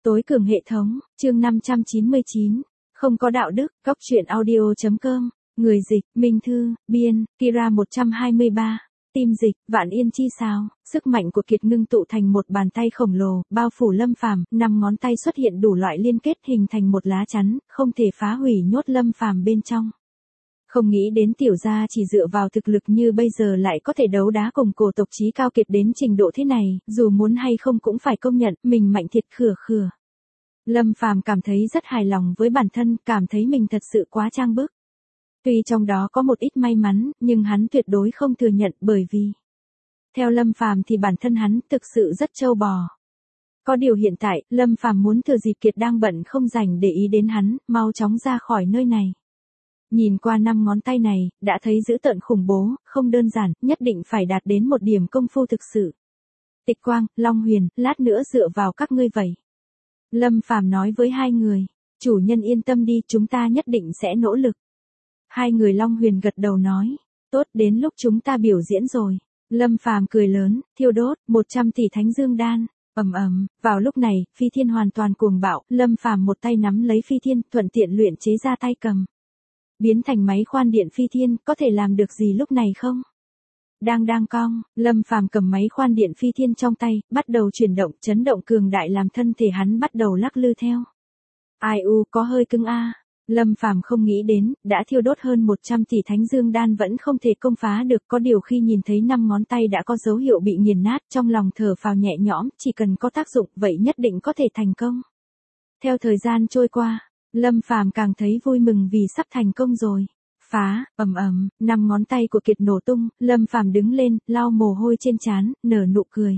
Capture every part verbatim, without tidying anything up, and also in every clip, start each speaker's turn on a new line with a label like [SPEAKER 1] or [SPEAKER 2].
[SPEAKER 1] Tối cường hệ thống, chương năm trăm chín mươi chín. Không có đạo đức, góc truyện audio.com. Người dịch, Minh Thư, biên, Kira một trăm hai mươi ba. Tim dịch, Vạn Yên chi sao. Sức mạnh của Kiệt ngưng tụ thành một bàn tay khổng lồ, bao phủ Lâm Phàm, năm ngón tay xuất hiện đủ loại liên kết hình thành một lá chắn, không thể phá hủy nhốt Lâm Phàm bên trong. Không nghĩ đến tiểu gia chỉ dựa vào thực lực như bây giờ lại có thể đấu đá cùng cổ tộc chí cao kiệt đến trình độ thế này, dù muốn hay không cũng phải công nhận, mình mạnh thiệt khừa khừa. Lâm Phàm cảm thấy rất hài lòng với bản thân, cảm thấy mình thật sự quá trang bức. Tuy trong đó có một ít may mắn, nhưng hắn tuyệt đối không thừa nhận bởi vì theo Lâm Phàm thì bản thân hắn thực sự rất trâu bò. Có điều hiện tại, Lâm Phàm muốn thừa dịp Kiệt đang bận không rảnh để ý đến hắn, mau chóng ra khỏi nơi này. Nhìn qua năm ngón tay này, đã thấy dữ tợn khủng bố, không đơn giản, nhất định phải đạt đến một điểm công phu thực sự. Tịch Quang, Long Huyền, lát nữa dựa vào các ngươi vậy. Lâm Phàm nói với hai người, chủ nhân yên tâm đi, chúng ta nhất định sẽ nỗ lực. Hai người Long Huyền gật đầu nói, tốt, đến lúc chúng ta biểu diễn rồi. Lâm Phàm cười lớn, thiêu đốt, một trăm tỷ thánh dương đan. Ầm ầm, vào lúc này, phi thiên hoàn toàn cuồng bạo, Lâm Phàm một tay nắm lấy phi thiên, thuận tiện luyện chế ra tay cầm. Biến thành máy khoan điện phi thiên, có thể làm được gì lúc này không? Đang đang cong, Lâm Phàm cầm máy khoan điện phi thiên trong tay, bắt đầu chuyển động, chấn động cường đại làm thân thể hắn bắt đầu lắc lư theo. Ai u, có hơi cứng a. Lâm Phàm không nghĩ đến, đã thiêu đốt hơn một trăm tỷ thánh dương đan vẫn không thể công phá được, có điều khi nhìn thấy năm ngón tay đã có dấu hiệu bị nghiền nát, trong lòng thở phào nhẹ nhõm, chỉ cần có tác dụng, vậy nhất định có thể thành công. Theo thời gian trôi qua, Lâm Phàm càng thấy vui mừng vì sắp thành công rồi. Phá, ầm ầm, năm ngón tay của Kiệt nổ tung, Lâm Phàm đứng lên, lau mồ hôi trên trán, nở nụ cười.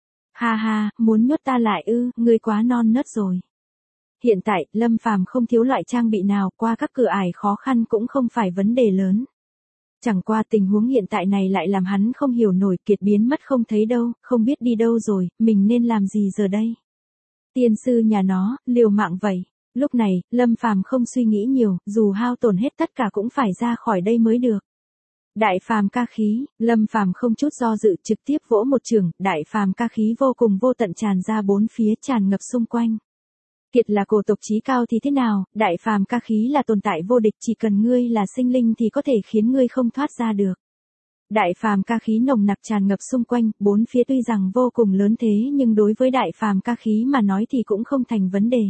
[SPEAKER 1] Ha ha, muốn nhốt ta lại ư, ngươi quá non nớt rồi. Hiện tại, Lâm Phàm không thiếu loại trang bị nào, qua các cửa ải khó khăn cũng không phải vấn đề lớn. Chẳng qua tình huống hiện tại này lại làm hắn không hiểu nổi, Kiệt biến mất không thấy đâu, không biết đi đâu rồi, mình nên làm gì giờ đây? Tiên sư nhà nó, liều mạng vậy. Lúc này, Lâm Phàm không suy nghĩ nhiều, dù hao tổn hết tất cả cũng phải ra khỏi đây mới được. Đại phàm ca khí, Lâm Phàm không chút do dự trực tiếp vỗ một trường, đại phàm ca khí vô cùng vô tận tràn ra bốn phía tràn ngập xung quanh. Kiệt là cổ tộc chí cao thì thế nào, đại phàm ca khí là tồn tại vô địch, chỉ cần ngươi là sinh linh thì có thể khiến ngươi không thoát ra được. Đại phàm ca khí nồng nặc tràn ngập xung quanh, bốn phía tuy rằng vô cùng lớn thế nhưng đối với đại phàm ca khí mà nói thì cũng không thành vấn đề.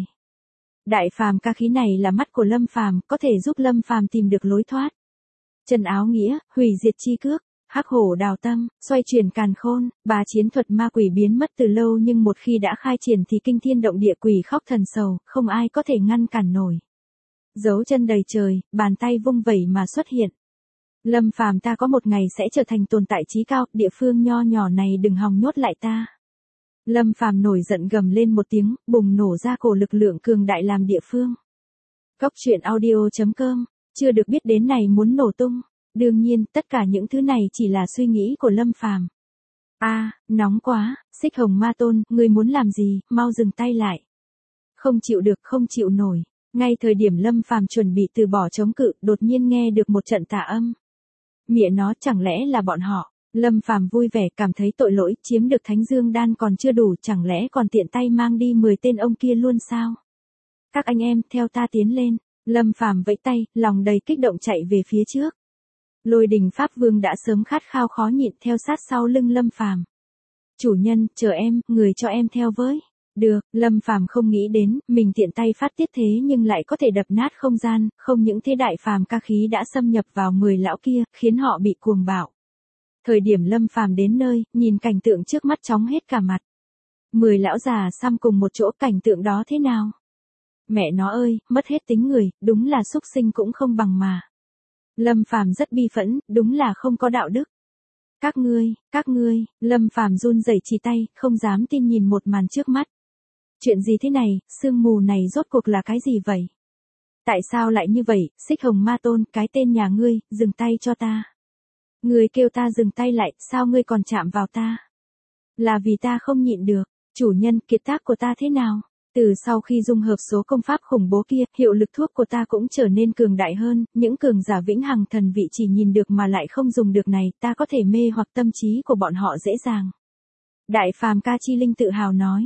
[SPEAKER 1] Đại phàm ca khí này là mắt của Lâm Phàm, có thể giúp Lâm Phàm tìm được lối thoát. Trần áo nghĩa, hủy diệt chi cước, hắc hổ đào tâm, xoay chuyển càn khôn, bà chiến thuật ma quỷ biến mất từ lâu nhưng một khi đã khai triển thì kinh thiên động địa, quỷ khóc thần sầu, không ai có thể ngăn cản nổi. Dấu chân đầy trời, bàn tay vung vẩy mà xuất hiện. Lâm Phàm, ta có một ngày sẽ trở thành tồn tại chí cao, địa phương nho nhỏ này đừng hòng nhốt lại ta. Lâm Phàm nổi giận gầm lên một tiếng, bùng nổ ra cổ lực lượng cường đại làm địa phương. Góc truyện audio.com, chưa được biết đến này muốn nổ tung. Đương nhiên, tất cả những thứ này chỉ là suy nghĩ của Lâm Phàm. A, à, nóng quá, Xích Hồng Ma Tôn, ngươi muốn làm gì, mau dừng tay lại. Không chịu được, không chịu nổi. Ngay thời điểm Lâm Phàm chuẩn bị từ bỏ chống cự, đột nhiên nghe được một trận tà âm. Mẹ nó, chẳng lẽ là bọn họ? Lâm Phàm vui vẻ, cảm thấy tội lỗi, chiếm được thánh dương đan còn chưa đủ, chẳng lẽ còn tiện tay mang đi mười tên ông kia luôn sao? Các anh em, theo ta tiến lên. Lâm Phàm vẫy tay, lòng đầy kích động chạy về phía trước. Lôi Đình Pháp Vương đã sớm khát khao khó nhịn theo sát sau lưng Lâm Phàm. Chủ nhân, chờ em, người cho em theo với. Được, Lâm Phàm không nghĩ đến, mình tiện tay phát tiết thế nhưng lại có thể đập nát không gian, không những thế đại phàm ca khí đã xâm nhập vào mười lão kia, khiến họ bị cuồng bạo. Thời điểm Lâm Phàm đến nơi, nhìn cảnh tượng trước mắt chóng hết cả mặt. Mười lão già xăm cùng một chỗ, cảnh tượng đó thế nào? Mẹ nó ơi, mất hết tính người, đúng là súc sinh cũng không bằng mà. Lâm Phàm rất bi phẫn, đúng là không có đạo đức. Các ngươi, các ngươi, Lâm Phàm run rẩy chỉ tay, không dám tin nhìn một màn trước mắt. Chuyện gì thế này, sương mù này rốt cuộc là cái gì vậy? Tại sao lại như vậy, Xích Hồng Ma Tôn, cái tên nhà ngươi, dừng tay cho ta. Ngươi kêu ta dừng tay lại, sao ngươi còn chạm vào ta? Là vì ta không nhịn được, chủ nhân, kiệt tác của ta thế nào? Từ sau khi dung hợp số công pháp khủng bố kia, hiệu lực thuốc của ta cũng trở nên cường đại hơn, những cường giả vĩnh hằng thần vị chỉ nhìn được mà lại không dùng được này, ta có thể mê hoặc tâm trí của bọn họ dễ dàng. Đại phàm ca chi linh tự hào nói,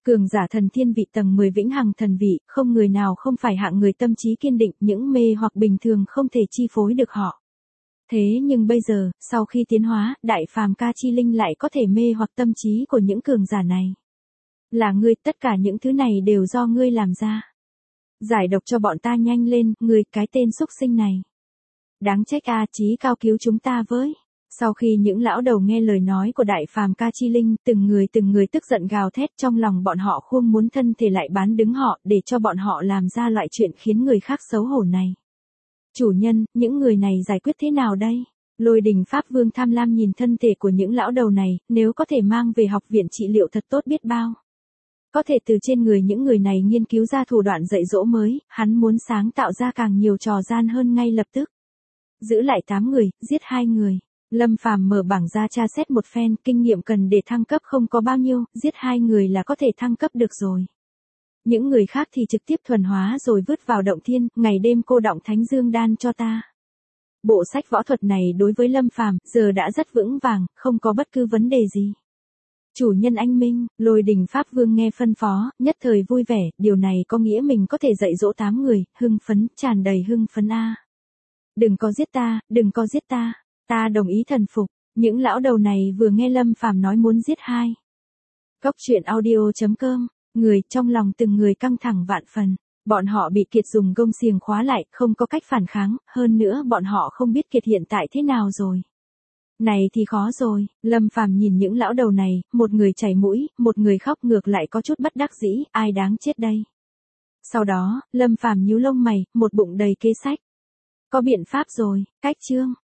[SPEAKER 1] Cường giả thần thiên vị tầng mười vĩnh hằng thần vị, không người nào không phải hạng người tâm trí kiên định, những mê hoặc bình thường không thể chi phối được họ. Thế nhưng bây giờ, sau khi tiến hóa, đại phàm ca chi linh lại có thể mê hoặc tâm trí của những cường giả này. Là ngươi, tất cả những thứ này đều do ngươi làm ra. Giải độc cho bọn ta nhanh lên, ngươi, cái tên xúc sinh này. Đáng trách a, chí cao cứu chúng ta với. Sau khi những lão đầu nghe lời nói của đại phàm ca chi linh, từng người từng người tức giận gào thét, trong lòng bọn họ khuôn muốn thân thể lại bán đứng họ, để cho bọn họ làm ra loại chuyện khiến người khác xấu hổ này. Chủ nhân, những người này giải quyết thế nào đây? Lôi Đình Pháp Vương tham lam nhìn thân thể của những lão đầu này, nếu có thể mang về học viện trị liệu thật tốt biết bao. Có thể từ trên người những người này nghiên cứu ra thủ đoạn dạy dỗ mới, hắn muốn sáng tạo ra càng nhiều trò gian hơn ngay lập tức. Giữ lại tám người, giết hai người. Lâm Phàm mở bảng ra tra xét một phen, kinh nghiệm cần để thăng cấp không có bao nhiêu, giết hai người là có thể thăng cấp được rồi. Những người khác thì trực tiếp thuần hóa rồi vứt vào động thiên, ngày đêm cô đọng Thánh Dương đan cho ta. Bộ sách võ thuật này đối với Lâm Phàm giờ đã rất vững vàng, không có bất cứ vấn đề gì. Chủ nhân anh minh, Lôi Đình Pháp Vương nghe phân phó, nhất thời vui vẻ, điều này có nghĩa mình có thể dạy dỗ tám người, hưng phấn, tràn đầy hưng phấn a. Đừng có giết ta, đừng có giết ta, ta đồng ý thần phục. Những lão đầu này vừa nghe Lâm Phàm nói muốn giết hai. Cốc truyện audio chấm com, người trong lòng từng người căng thẳng vạn phần. Bọn họ bị Kiệt dùng gông xiềng khóa lại, không có cách phản kháng, hơn nữa bọn họ không biết Kiệt hiện tại thế nào rồi. Này thì khó rồi, Lâm Phàm nhìn những lão đầu này, một người chảy mũi, một người khóc ngược lại có chút bất đắc dĩ, ai đáng chết đây. Sau đó, Lâm Phàm nhíu lông mày, một bụng đầy kế sách. Có biện pháp rồi, cách chương.